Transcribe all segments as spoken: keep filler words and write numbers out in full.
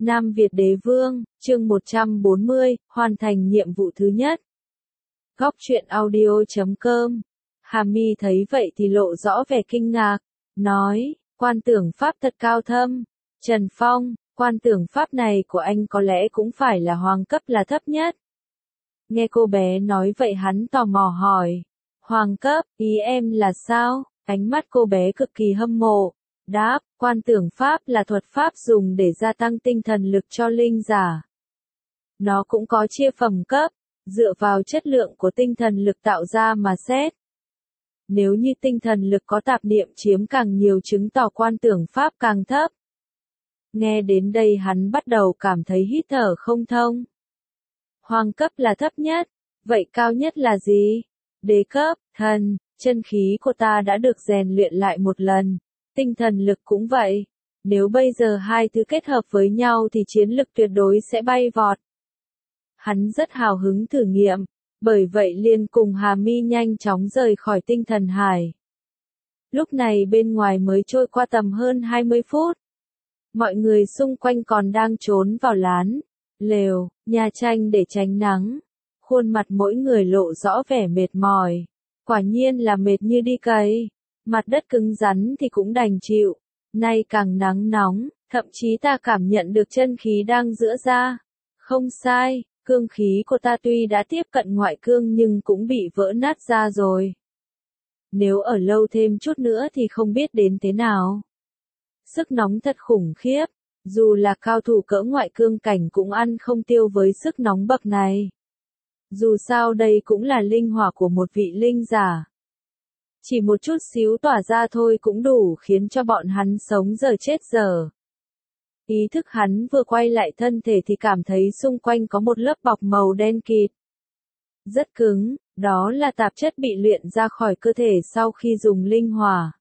Nam Việt Đế Vương, chương một trăm bốn mươi, hoàn thành nhiệm vụ thứ nhất. Góc truyện audio chấm com. Hà Mi thấy vậy thì lộ rõ vẻ kinh ngạc, nói, quan tưởng pháp thật cao thâm. Trần Phong, quan tưởng pháp này của anh có lẽ cũng phải là hoàng cấp là thấp nhất. Nghe cô bé nói vậy hắn tò mò hỏi, hoàng cấp, ý em là sao? Ánh mắt cô bé cực kỳ hâm mộ. Đáp, quan tưởng pháp là thuật pháp dùng để gia tăng tinh thần lực cho linh giả. Nó cũng có chia phẩm cấp, dựa vào chất lượng của tinh thần lực tạo ra mà xét. Nếu như tinh thần lực có tạp niệm chiếm càng nhiều chứng tỏ quan tưởng pháp càng thấp. Nghe đến đây hắn bắt đầu cảm thấy hít thở không thông. Hoàng cấp là thấp nhất, vậy cao nhất là gì? Đế cấp, thần, chân khí của ta đã được rèn luyện lại một lần. Tinh thần lực cũng vậy. Nếu bây giờ hai thứ kết hợp với nhau thì chiến lực tuyệt đối sẽ bay vọt. Hắn rất hào hứng thử nghiệm, bởi vậy liền cùng Hà Mi nhanh chóng rời khỏi tinh thần hải. Lúc này bên ngoài mới trôi qua tầm hơn hai mươi phút. Mọi người xung quanh còn đang trốn vào lán, lều, nhà tranh để tránh nắng. Khuôn mặt mỗi người lộ rõ vẻ mệt mỏi. Quả nhiên là mệt như đi cày. Mặt đất cứng rắn thì cũng đành chịu, nay càng nắng nóng, thậm chí ta cảm nhận được chân khí đang giữa ra. Không sai, cương khí của ta tuy đã tiếp cận ngoại cương nhưng cũng bị vỡ nát ra rồi. Nếu ở lâu thêm chút nữa thì không biết đến thế nào. Sức nóng thật khủng khiếp, dù là cao thủ cỡ ngoại cương cảnh cũng ăn không tiêu với sức nóng bậc này. Dù sao đây cũng là linh hỏa của một vị linh giả. Chỉ một chút xíu tỏa ra thôi cũng đủ khiến cho bọn hắn sống giờ chết giờ. Ý thức hắn vừa quay lại thân thể thì cảm thấy xung quanh có một lớp bọc màu đen kịt. Rất cứng, đó là tạp chất bị luyện ra khỏi cơ thể sau khi dùng linh hỏa.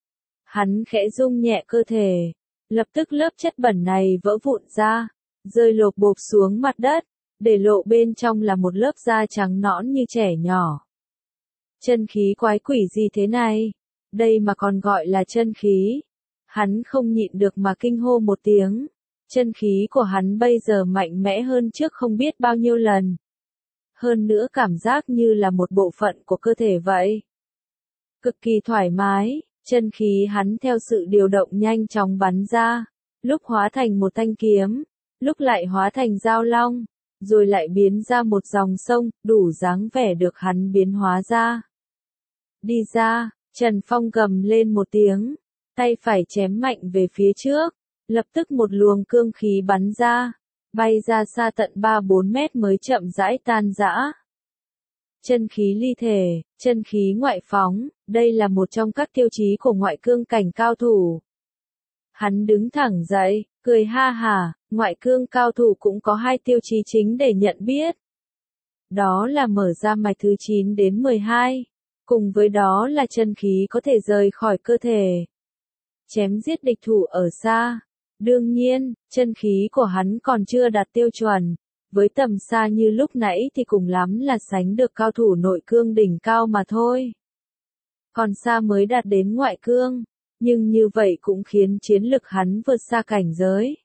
Hắn khẽ rung nhẹ cơ thể, lập tức lớp chất bẩn này vỡ vụn ra, rơi lộp bộp xuống mặt đất, để lộ bên trong là một lớp da trắng nõn như trẻ nhỏ. Chân khí quái quỷ gì thế này? Đây mà còn gọi là chân khí. Hắn không nhịn được mà kinh hô một tiếng. Chân khí của hắn bây giờ mạnh mẽ hơn trước không biết bao nhiêu lần. Hơn nữa cảm giác như là một bộ phận của cơ thể vậy. Cực kỳ thoải mái, chân khí hắn theo sự điều động nhanh chóng bắn ra. Lúc hóa thành một thanh kiếm, lúc lại hóa thành dao long, rồi lại biến ra một dòng sông, đủ dáng vẻ được hắn biến hóa ra. Đi ra, Trần Phong gầm lên một tiếng, tay phải chém mạnh về phía trước, lập tức một luồng cương khí bắn ra, bay ra xa tận ba bốn mét mới chậm rãi tan rã. Chân khí ly thể, chân khí ngoại phóng, đây là một trong các tiêu chí của ngoại cương cảnh cao thủ. Hắn đứng thẳng dậy, cười ha hả, ngoại cương cao thủ cũng có hai tiêu chí chính để nhận biết. Đó là mở ra mạch thứ chín đến mười hai. Cùng với đó là chân khí có thể rời khỏi cơ thể. Chém giết địch thủ ở xa. Đương nhiên, chân khí của hắn còn chưa đạt tiêu chuẩn. Với tầm xa như lúc nãy thì cùng lắm là sánh được cao thủ nội cương đỉnh cao mà thôi. Còn xa mới đạt đến ngoại cương. Nhưng như vậy cũng khiến chiến lực hắn vượt xa cảnh giới.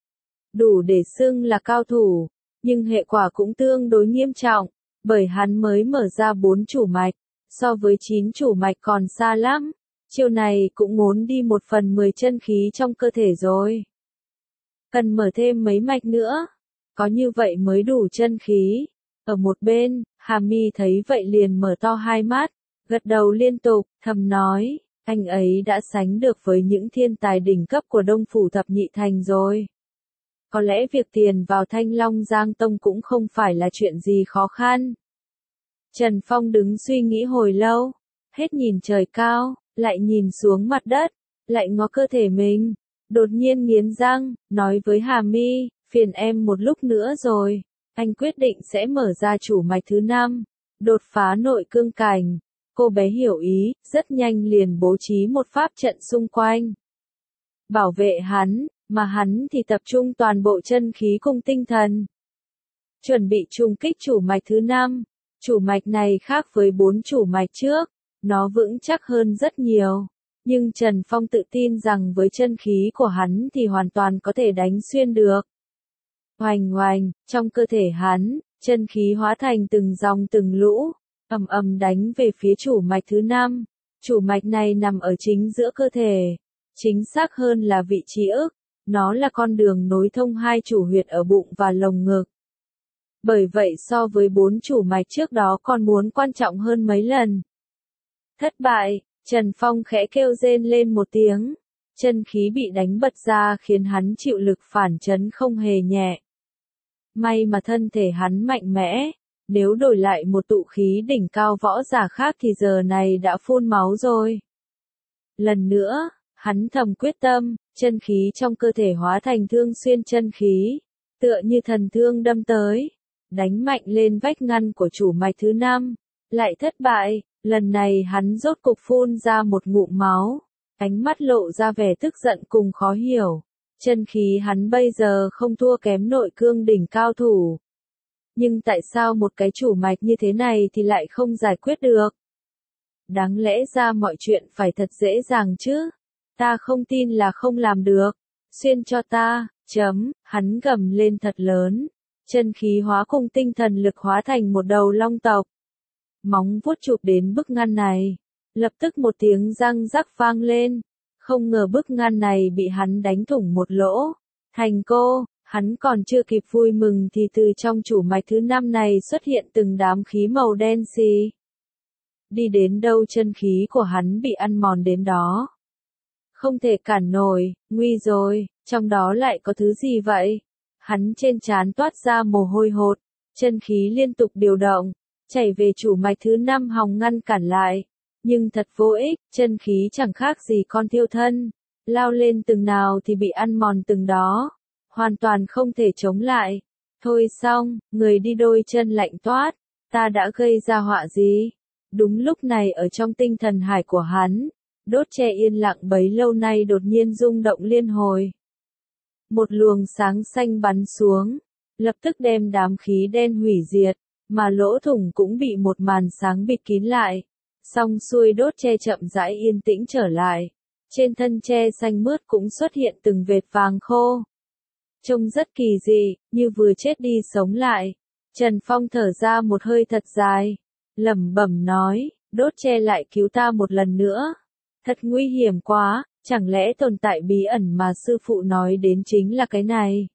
Đủ để xưng là cao thủ. Nhưng hệ quả cũng tương đối nghiêm trọng. Bởi hắn mới mở ra bốn chủ mạch. So với chín chủ mạch còn xa lắm, chiều này cũng ngốn đi một phần mười chân khí trong cơ thể rồi. Cần mở thêm mấy mạch nữa, có như vậy mới đủ chân khí. Ở một bên, Hà Mi thấy vậy liền mở to hai mắt, gật đầu liên tục, thầm nói, anh ấy đã sánh được với những thiên tài đỉnh cấp của Đông Phủ Thập Nhị Thành rồi. Có lẽ việc tiền vào Thanh Long Giang Tông cũng không phải là chuyện gì khó khăn. Trần Phong đứng suy nghĩ hồi lâu, hết nhìn trời cao, lại nhìn xuống mặt đất, lại ngó cơ thể mình, đột nhiên nghiến răng, nói với Hà Mi, phiền em một lúc nữa rồi, anh quyết định sẽ mở ra chủ mạch thứ năm, đột phá nội cương cảnh. Cô bé hiểu ý, rất nhanh liền bố trí một pháp trận xung quanh. Bảo vệ hắn, mà hắn thì tập trung toàn bộ chân khí cùng tinh thần. Chuẩn bị trùng kích chủ mạch thứ năm. Chủ mạch này khác với bốn chủ mạch trước, nó vững chắc hơn rất nhiều. Nhưng Trần Phong tự tin rằng với chân khí của hắn thì hoàn toàn có thể đánh xuyên được. Oành oành, trong cơ thể hắn, chân khí hóa thành từng dòng từng lũ, ầm ầm đánh về phía chủ mạch thứ năm. Chủ mạch này nằm ở chính giữa cơ thể, chính xác hơn là vị trí ức, nó là con đường nối thông hai chủ huyệt ở bụng và lồng ngực. Bởi vậy so với bốn chủ mạch trước đó còn muốn quan trọng hơn mấy lần. Thất bại, Trần Phong khẽ kêu rên lên một tiếng, chân khí bị đánh bật ra khiến hắn chịu lực phản chấn không hề nhẹ. May mà thân thể hắn mạnh mẽ, nếu đổi lại một tụ khí đỉnh cao võ giả khác thì giờ này đã phun máu rồi. Lần nữa, hắn thầm quyết tâm, chân khí trong cơ thể hóa thành thương xuyên chân khí, tựa như thần thương đâm tới, đánh mạnh lên vách ngăn của chủ mạch thứ năm, lại thất bại, lần này hắn rốt cục phun ra một ngụm máu, ánh mắt lộ ra vẻ tức giận cùng khó hiểu. Chân khí hắn bây giờ không thua kém nội cương đỉnh cao thủ. Nhưng tại sao một cái chủ mạch như thế này thì lại không giải quyết được? Đáng lẽ ra mọi chuyện phải thật dễ dàng chứ. Ta không tin là không làm được. Xuyên cho ta, chấm, hắn gầm lên thật lớn. Chân khí hóa cùng tinh thần lực hóa thành một đầu long tộc. Móng vuốt chụp đến bức ngăn này. Lập tức một tiếng răng rắc vang lên. Không ngờ bức ngăn này bị hắn đánh thủng một lỗ. Thành cô, hắn còn chưa kịp vui mừng thì từ trong chủ mạch thứ năm này xuất hiện từng đám khí màu đen xì. Đi đến đâu chân khí của hắn bị ăn mòn đến đó. Không thể cản nổi, nguy rồi, trong đó lại có thứ gì vậy? Hắn trên trán toát ra mồ hôi hột, chân khí liên tục điều động, chảy về chủ mạch thứ năm hòng ngăn cản lại. Nhưng thật vô ích, chân khí chẳng khác gì con thiêu thân, lao lên từng nào thì bị ăn mòn từng đó, hoàn toàn không thể chống lại. Thôi xong, người đi đôi chân lạnh toát, ta đã gây ra họa gì? Đúng lúc này ở trong tinh thần hải của hắn, đốt tre yên lặng bấy lâu nay đột nhiên rung động liên hồi. Một luồng sáng xanh bắn xuống, lập tức đem đám khí đen hủy diệt, mà lỗ thủng cũng bị một màn sáng bịt kín lại. Xong xuôi đốt tre chậm rãi yên tĩnh trở lại. Trên thân tre xanh mướt cũng xuất hiện từng vệt vàng khô. Trông rất kỳ dị, như vừa chết đi sống lại. Trần Phong thở ra một hơi thật dài. Lẩm bẩm nói, đốt tre lại cứu ta một lần nữa. Thật nguy hiểm quá, chẳng lẽ tồn tại bí ẩn mà sư phụ nói đến chính là cái này.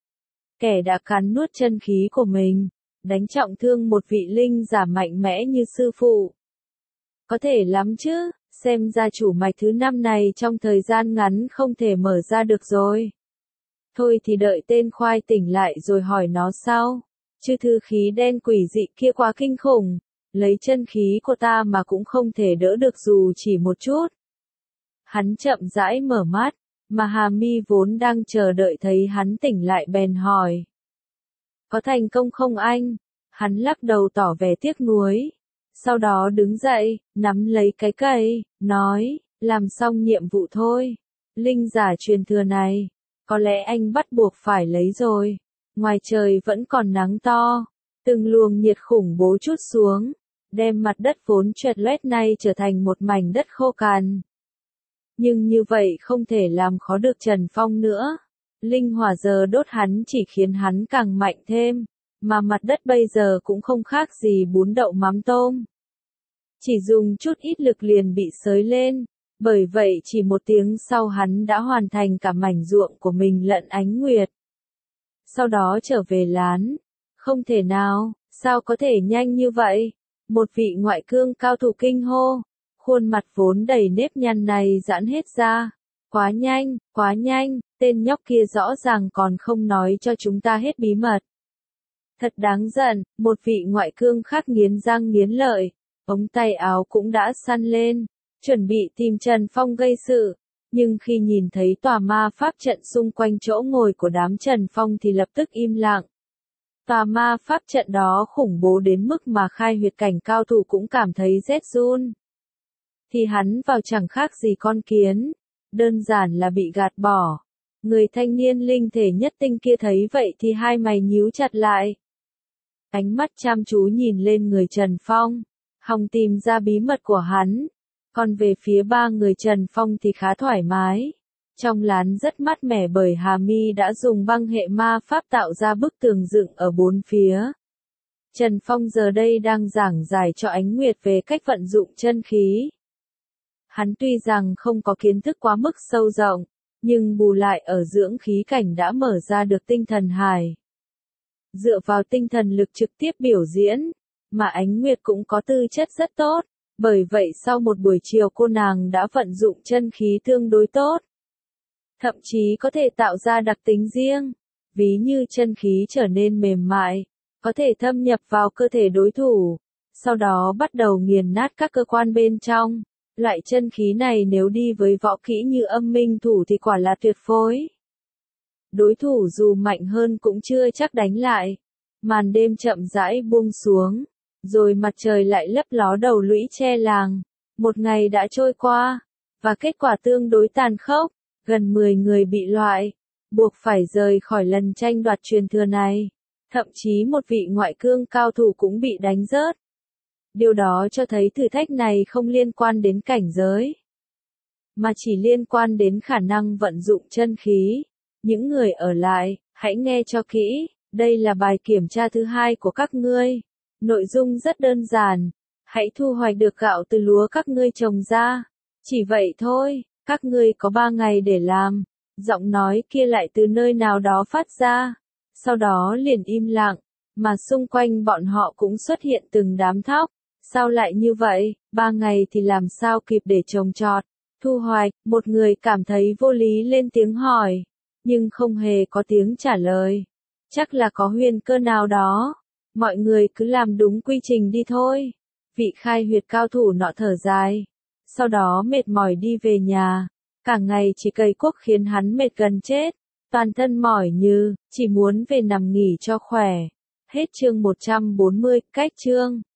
Kẻ đã cắn nuốt chân khí của mình, đánh trọng thương một vị linh giả mạnh mẽ như sư phụ. Có thể lắm chứ, xem ra chủ mạch thứ năm này trong thời gian ngắn không thể mở ra được rồi. Thôi thì đợi tên khoai tỉnh lại rồi hỏi nó sau. Chứ thư khí đen quỷ dị kia quá kinh khủng, lấy chân khí của ta mà cũng không thể đỡ được dù chỉ một chút. Hắn chậm rãi mở mắt, mà Hà Mi vốn đang chờ đợi thấy hắn tỉnh lại bèn hỏi. Có thành công không anh? Hắn lắc đầu tỏ vẻ tiếc nuối. Sau đó đứng dậy, nắm lấy cái cây, nói, làm xong nhiệm vụ thôi. Linh giả truyền thừa này, có lẽ anh bắt buộc phải lấy rồi. Ngoài trời vẫn còn nắng to, từng luồng nhiệt khủng bố trút xuống, đem mặt đất vốn choẹt loét này trở thành một mảnh đất khô cằn. Nhưng như vậy không thể làm khó được Trần Phong nữa. Linh hỏa giờ đốt hắn chỉ khiến hắn càng mạnh thêm. Mà mặt đất bây giờ cũng không khác gì bún đậu mắm tôm. Chỉ dùng chút ít lực liền bị xới lên, bởi vậy chỉ một tiếng sau hắn đã hoàn thành cả mảnh ruộng của mình lẫn ánh nguyệt. Sau đó trở về lán. Không thể nào, sao có thể nhanh như vậy? Một vị ngoại cương cao thủ kinh hô. Khuôn mặt vốn đầy nếp nhăn này giãn hết ra. Quá nhanh, quá nhanh, tên nhóc kia rõ ràng còn không nói cho chúng ta hết bí mật. Thật đáng giận, một vị ngoại cương khác nghiến răng nghiến lợi, ống tay áo cũng đã săn lên, chuẩn bị tìm Trần Phong gây sự, nhưng khi nhìn thấy tòa ma pháp trận xung quanh chỗ ngồi của đám Trần Phong thì lập tức im lặng. Tòa ma pháp trận đó khủng bố đến mức mà khai huyệt cảnh cao thủ cũng cảm thấy rét run. Thì hắn vào chẳng khác gì con kiến, đơn giản là bị gạt bỏ. Người thanh niên linh thể nhất tinh kia thấy vậy thì hai mày nhíu chặt lại. Ánh mắt chăm chú nhìn lên người Trần Phong, hòng tìm ra bí mật của hắn. Còn về phía ba người Trần Phong thì khá thoải mái. Trong lán rất mát mẻ bởi Hà Mi đã dùng băng hệ ma pháp tạo ra bức tường dựng ở bốn phía. Trần Phong giờ đây đang giảng giải cho Ánh Nguyệt về cách vận dụng chân khí. Hắn tuy rằng không có kiến thức quá mức sâu rộng, nhưng bù lại ở dưỡng khí cảnh đã mở ra được tinh thần hải. Dựa vào tinh thần lực trực tiếp biểu diễn, mà Ánh Nguyệt cũng có tư chất rất tốt, bởi vậy sau một buổi chiều cô nàng đã vận dụng chân khí tương đối tốt. Thậm chí có thể tạo ra đặc tính riêng, ví như chân khí trở nên mềm mại, có thể thâm nhập vào cơ thể đối thủ, sau đó bắt đầu nghiền nát các cơ quan bên trong. Loại chân khí này nếu đi với võ kỹ như âm minh thủ thì quả là tuyệt phối. Đối thủ dù mạnh hơn cũng chưa chắc đánh lại. Màn đêm chậm rãi buông xuống, rồi mặt trời lại lấp ló đầu lũy che làng. Một ngày đã trôi qua, và kết quả tương đối tàn khốc, gần mười người bị loại, buộc phải rời khỏi lần tranh đoạt truyền thừa này. Thậm chí một vị ngoại cương cao thủ cũng bị đánh rớt. Điều đó cho thấy thử thách này không liên quan đến cảnh giới, mà chỉ liên quan đến khả năng vận dụng chân khí. Những người ở lại, hãy nghe cho kỹ, đây là bài kiểm tra thứ hai của các ngươi. Nội dung rất đơn giản, hãy thu hoạch được gạo từ lúa các ngươi trồng ra. Chỉ vậy thôi, các ngươi có ba ngày để làm. Giọng nói kia lại từ nơi nào đó phát ra, sau đó liền im lặng, mà xung quanh bọn họ cũng xuất hiện từng đám thóc. Sao lại như vậy, ba ngày thì làm sao kịp để trồng trọt, thu hoạch, một người cảm thấy vô lý lên tiếng hỏi, nhưng không hề có tiếng trả lời. Chắc là có huyền cơ nào đó, mọi người cứ làm đúng quy trình đi thôi. Vị khai huyệt cao thủ nọ thở dài, sau đó mệt mỏi đi về nhà, cả ngày chỉ cày cuốc khiến hắn mệt gần chết, toàn thân mỏi như, chỉ muốn về nằm nghỉ cho khỏe. Hết chương một trăm bốn mươi, cách chương.